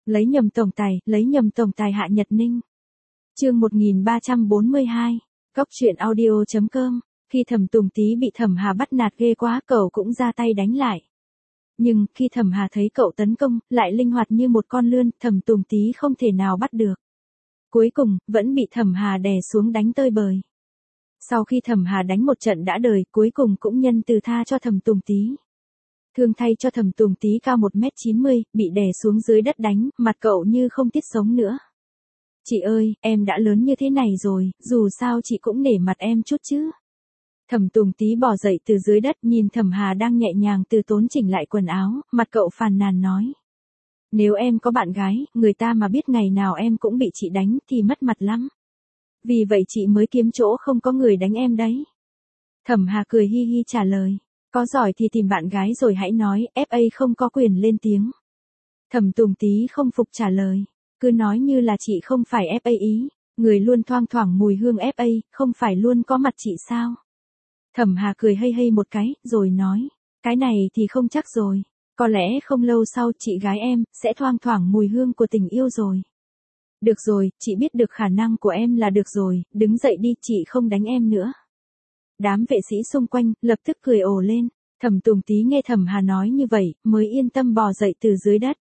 lấy nhầm tổng tài Hạ Nhật Ninh. Chương 1342. Cóc truyện audio.com. Khi Thẩm Tùng Tý bị Thẩm Hà bắt nạt ghê quá, cậu cũng ra tay đánh lại. Nhưng khi Thẩm Hà thấy cậu tấn công, lại linh hoạt như một con lươn, Thẩm Tùng Tý không thể nào bắt được. Cuối cùng, vẫn bị Thẩm Hà đè xuống đánh tơi bời. Sau khi Thẩm Hà đánh một trận đã đời, cuối cùng cũng nhân từ tha cho Thẩm Tùng Tý. Thương thay cho Thẩm Tùng Tý cao 1m90, bị đè xuống dưới đất đánh, mặt cậu như không tiết sống nữa. Chị ơi, em đã lớn như thế này rồi, dù sao chị cũng nể mặt em chút chứ. Thẩm Tùng Tý bò dậy từ dưới đất, nhìn Thẩm Hà đang nhẹ nhàng từ tốn chỉnh lại quần áo, mặt cậu phàn nàn nói. Nếu em có bạn gái, người ta mà biết ngày nào em cũng bị chị đánh thì mất mặt lắm. Vì vậy chị mới kiếm chỗ không có người đánh em đấy. Thẩm Hà cười hi hi trả lời. Có giỏi thì tìm bạn gái rồi hãy nói, FA không có quyền lên tiếng. Thẩm Tùng Tý không phục trả lời. Cứ nói như là chị không phải FA ý, người luôn thoang thoảng mùi hương FA, không phải luôn có mặt chị sao? Thẩm Hà cười hây hây một cái, rồi nói, cái này thì không chắc rồi, có lẽ không lâu sau chị gái em sẽ thoang thoảng mùi hương của tình yêu rồi. Được rồi, chị biết được khả năng của em là được rồi, đứng dậy đi, chị không đánh em nữa. Đám vệ sĩ xung quanh lập tức cười ồ lên. Thẩm Tùng Tý nghe Thẩm Hà nói như vậy, mới yên tâm bò dậy từ dưới đất.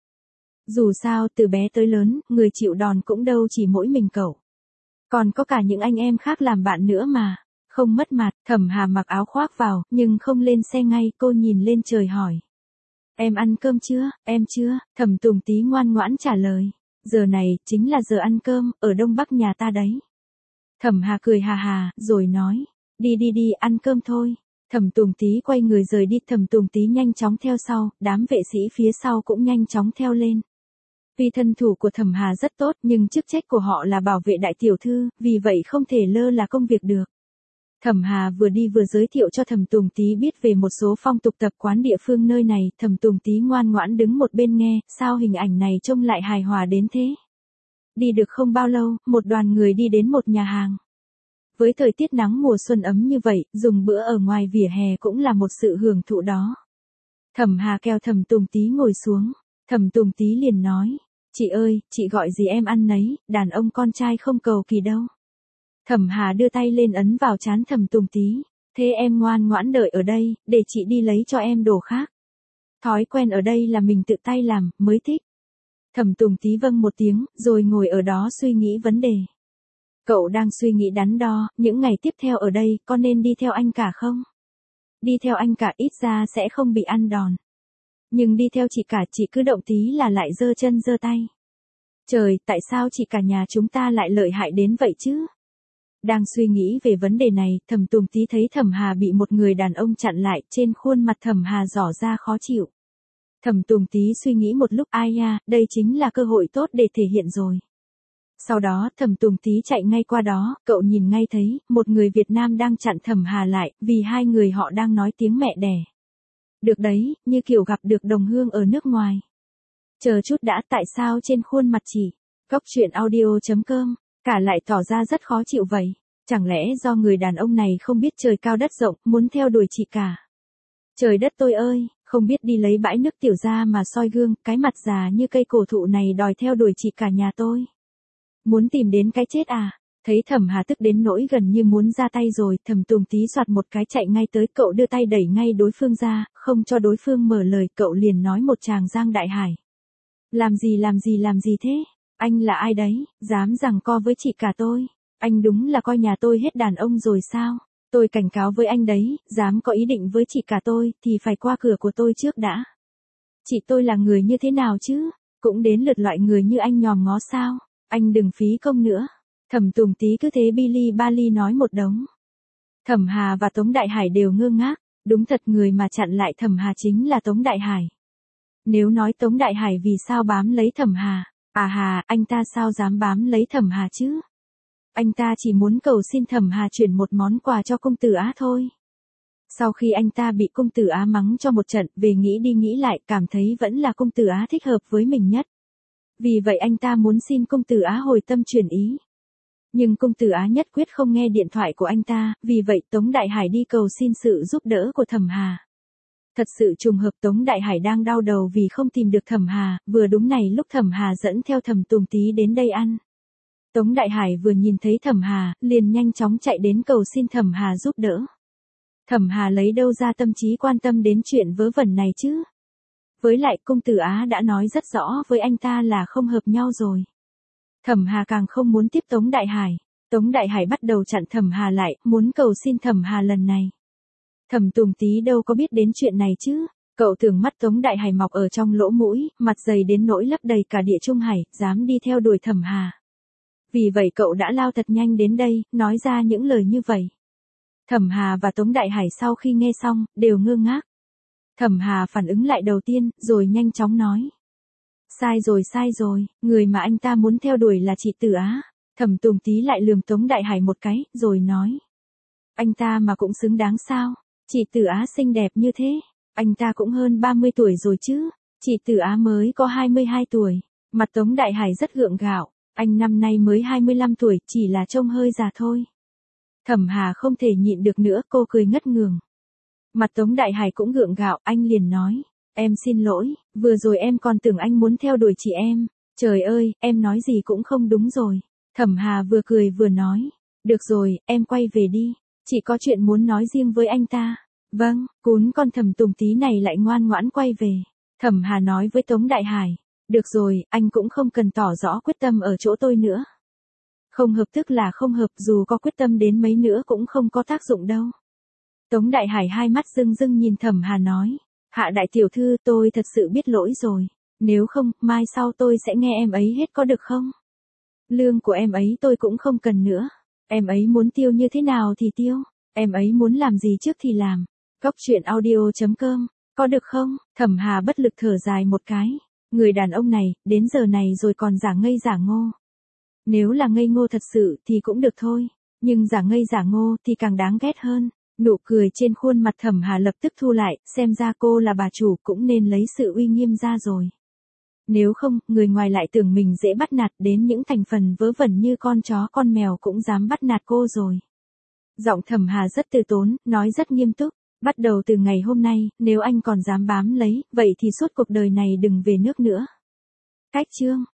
Dù sao, từ bé tới lớn, người chịu đòn cũng đâu chỉ mỗi mình cậu. Còn có cả những anh em khác làm bạn nữa mà. Không mất mặt, Thẩm Hà mặc áo khoác vào, nhưng không lên xe ngay, cô nhìn lên trời hỏi. Em ăn cơm chưa? Em chưa. Thẩm Tùng Tý ngoan ngoãn trả lời. Giờ này, chính là giờ ăn cơm, ở Đông Bắc nhà ta đấy. Thẩm Hà cười hà hà, rồi nói. Đi, ăn cơm thôi. Thẩm Tùng Tý quay người rời đi, Thẩm Tùng Tý nhanh chóng theo sau, đám vệ sĩ phía sau cũng nhanh chóng theo lên. Vì thân thủ của Thẩm Hà rất tốt, nhưng chức trách của họ là bảo vệ đại tiểu thư, vì vậy không thể lơ là công việc được. Thẩm Hà vừa đi vừa giới thiệu cho Thẩm Tùng Tý biết về một số phong tục tập quán địa phương nơi này, Thẩm Tùng Tý ngoan ngoãn đứng một bên nghe, sao hình ảnh này trông lại hài hòa đến thế. Đi được không bao lâu, một đoàn người đi đến một nhà hàng. Với thời tiết nắng mùa xuân ấm như vậy, dùng bữa ở ngoài vỉa hè cũng là một sự hưởng thụ đó. Thẩm Hà kéo Thẩm Tùng Tý ngồi xuống, Thẩm Tùng Tý liền nói, chị ơi, chị gọi gì em ăn nấy, đàn ông con trai không cầu kỳ đâu. Thẩm Hà đưa tay lên ấn vào trán Thẩm Tùng Tý, thế em ngoan ngoãn đợi ở đây, để chị đi lấy cho em đồ khác. Thói quen ở đây là mình tự tay làm, mới thích. Thẩm Tùng Tý vâng một tiếng, rồi ngồi ở đó suy nghĩ vấn đề. Cậu đang suy nghĩ đắn đo, những ngày tiếp theo ở đây, có nên đi theo anh cả không? Đi theo anh cả ít ra sẽ không bị ăn đòn. Nhưng đi theo chị cả, chị cứ động tí là lại giơ chân giơ tay. Trời, tại sao chị cả nhà chúng ta lại lợi hại đến vậy chứ? Đang suy nghĩ về vấn đề này, Thẩm Tùng Tý thấy Thẩm Hà bị một người đàn ông chặn lại, trên khuôn mặt Thẩm Hà rõ ra khó chịu. Thẩm Tùng Tý suy nghĩ một lúc, ai nha, đây chính là cơ hội tốt để thể hiện rồi. Sau đó, Thẩm Tùng Tý chạy ngay qua đó, cậu nhìn ngay thấy, một người Việt Nam đang chặn Thẩm Hà lại, vì hai người họ đang nói tiếng mẹ đẻ. Được đấy, như kiểu gặp được đồng hương ở nước ngoài. Chờ chút đã, tại sao trên khuôn mặt chị, Cóc truyện audio.com, cả lại tỏ ra rất khó chịu vậy? Chẳng lẽ do người đàn ông này không biết trời cao đất rộng, muốn theo đuổi chị cả? Trời đất tôi ơi, không biết đi lấy bãi nước tiểu ra mà soi gương, cái mặt già như cây cổ thụ này đòi theo đuổi chị cả nhà tôi. Muốn tìm đến cái chết à? Thấy Thẩm Hà tức đến nỗi gần như muốn ra tay rồi, Thẩm Tùng Tý soạt một cái chạy ngay tới, cậu đưa tay đẩy ngay đối phương ra, không cho đối phương mở lời, cậu liền nói một tràng giang đại hải. Làm gì thế? Anh là ai đấy, dám giằng co với chị cả tôi? Anh đúng là coi nhà tôi hết đàn ông rồi sao? Tôi cảnh cáo với anh đấy, dám có ý định với chị cả tôi, thì phải qua cửa của tôi trước đã. Chị tôi là người như thế nào chứ? Cũng đến lượt loại người như anh nhòm ngó sao? Anh đừng phí công nữa. Thẩm Tùng Tý cứ thế bili bali nói một đống. Thẩm Hà và Tống Đại Hải đều ngơ ngác, đúng thật người mà chặn lại Thẩm Hà chính là Tống Đại Hải. Nếu nói Tống Đại Hải vì sao bám lấy Thẩm Hà, anh ta sao dám bám lấy Thẩm Hà chứ? Anh ta chỉ muốn cầu xin Thẩm Hà chuyển một món quà cho công tử Á thôi. Sau khi anh ta bị công tử Á mắng cho một trận, về nghĩ đi nghĩ lại, cảm thấy vẫn là công tử Á thích hợp với mình nhất. Vì vậy anh ta muốn xin công tử Á hồi tâm chuyển ý. Nhưng công tử Á nhất quyết không nghe điện thoại của anh ta, vì vậy Tống Đại Hải đi cầu xin sự giúp đỡ của Thẩm Hà. Thật sự trùng hợp Tống Đại Hải đang đau đầu vì không tìm được Thẩm Hà, vừa đúng này lúc Thẩm Hà dẫn theo Thẩm Tùng Tý đến đây ăn. Tống Đại Hải vừa nhìn thấy Thẩm Hà, liền nhanh chóng chạy đến cầu xin Thẩm Hà giúp đỡ. Thẩm Hà lấy đâu ra tâm trí quan tâm đến chuyện vớ vẩn này chứ? Với lại công tử Á đã nói rất rõ với anh ta là không hợp nhau rồi. Thẩm Hà càng không muốn tiếp Tống Đại Hải. Tống Đại Hải bắt đầu chặn Thẩm Hà lại, muốn cầu xin Thẩm Hà lần này. Thẩm Tùng Tý đâu có biết đến chuyện này chứ? Cậu tưởng mắt Tống Đại Hải mọc ở trong lỗ mũi, mặt dày đến nỗi lấp đầy cả địa Trung Hải, dám đi theo đuổi Thẩm Hà. Vì vậy cậu đã lao thật nhanh đến đây, nói ra những lời như vậy. Thẩm Hà và Tống Đại Hải sau khi nghe xong, đều ngơ ngác. Thẩm Hà phản ứng lại đầu tiên, rồi nhanh chóng nói. Sai rồi, người mà anh ta muốn theo đuổi là chị Tử Á. Thẩm Tùng Tý lại lườm Tống Đại Hải một cái, rồi nói. Anh ta mà cũng xứng đáng sao? Chị Tử Á xinh đẹp như thế, anh ta cũng hơn 30 tuổi rồi chứ, chị Tử Á mới có 22 tuổi. Mặt Tống Đại Hải rất gượng gạo, anh năm nay mới 25 tuổi, chỉ là trông hơi già thôi. Thẩm Hà không thể nhịn được nữa, cô cười ngất ngường. Mặt Tống Đại Hải cũng gượng gạo, anh liền nói, em xin lỗi, vừa rồi em còn tưởng anh muốn theo đuổi chị em, trời ơi, em nói gì cũng không đúng rồi. Thẩm Hà vừa cười vừa nói, được rồi, em quay về đi, chị có chuyện muốn nói riêng với anh ta. Vâng, cún con Thẩm Tùng Tý này lại ngoan ngoãn quay về. Thẩm Hà nói với Tống Đại Hải, được rồi, anh cũng không cần tỏ rõ quyết tâm ở chỗ tôi nữa. Không hợp tức là không hợp, dù có quyết tâm đến mấy nữa cũng không có tác dụng đâu. Tống Đại Hải hai mắt rưng rưng nhìn Thẩm Hà nói, Hạ đại tiểu thư, tôi thật sự biết lỗi rồi, nếu không, mai sau tôi sẽ nghe em ấy hết có được không? Lương của em ấy tôi cũng không cần nữa, em ấy muốn tiêu như thế nào thì tiêu, em ấy muốn làm gì trước thì làm. Cóc truyện audio.com, có được không? Thẩm Hà bất lực thở dài một cái, người đàn ông này, đến giờ này rồi còn giả ngây giả ngô. Nếu là ngây ngô thật sự thì cũng được thôi, nhưng giả ngây giả ngô thì càng đáng ghét hơn. Nụ cười trên khuôn mặt Thẩm Hà lập tức thu lại, xem ra cô là bà chủ cũng nên lấy sự uy nghiêm ra rồi. Nếu không, người ngoài lại tưởng mình dễ bắt nạt, đến những thành phần vớ vẩn như con chó con mèo cũng dám bắt nạt cô rồi. Giọng Thẩm Hà rất từ tốn, nói rất nghiêm túc, bắt đầu từ ngày hôm nay, nếu anh còn dám bám lấy, vậy thì suốt cuộc đời này đừng về nước nữa. Cách chương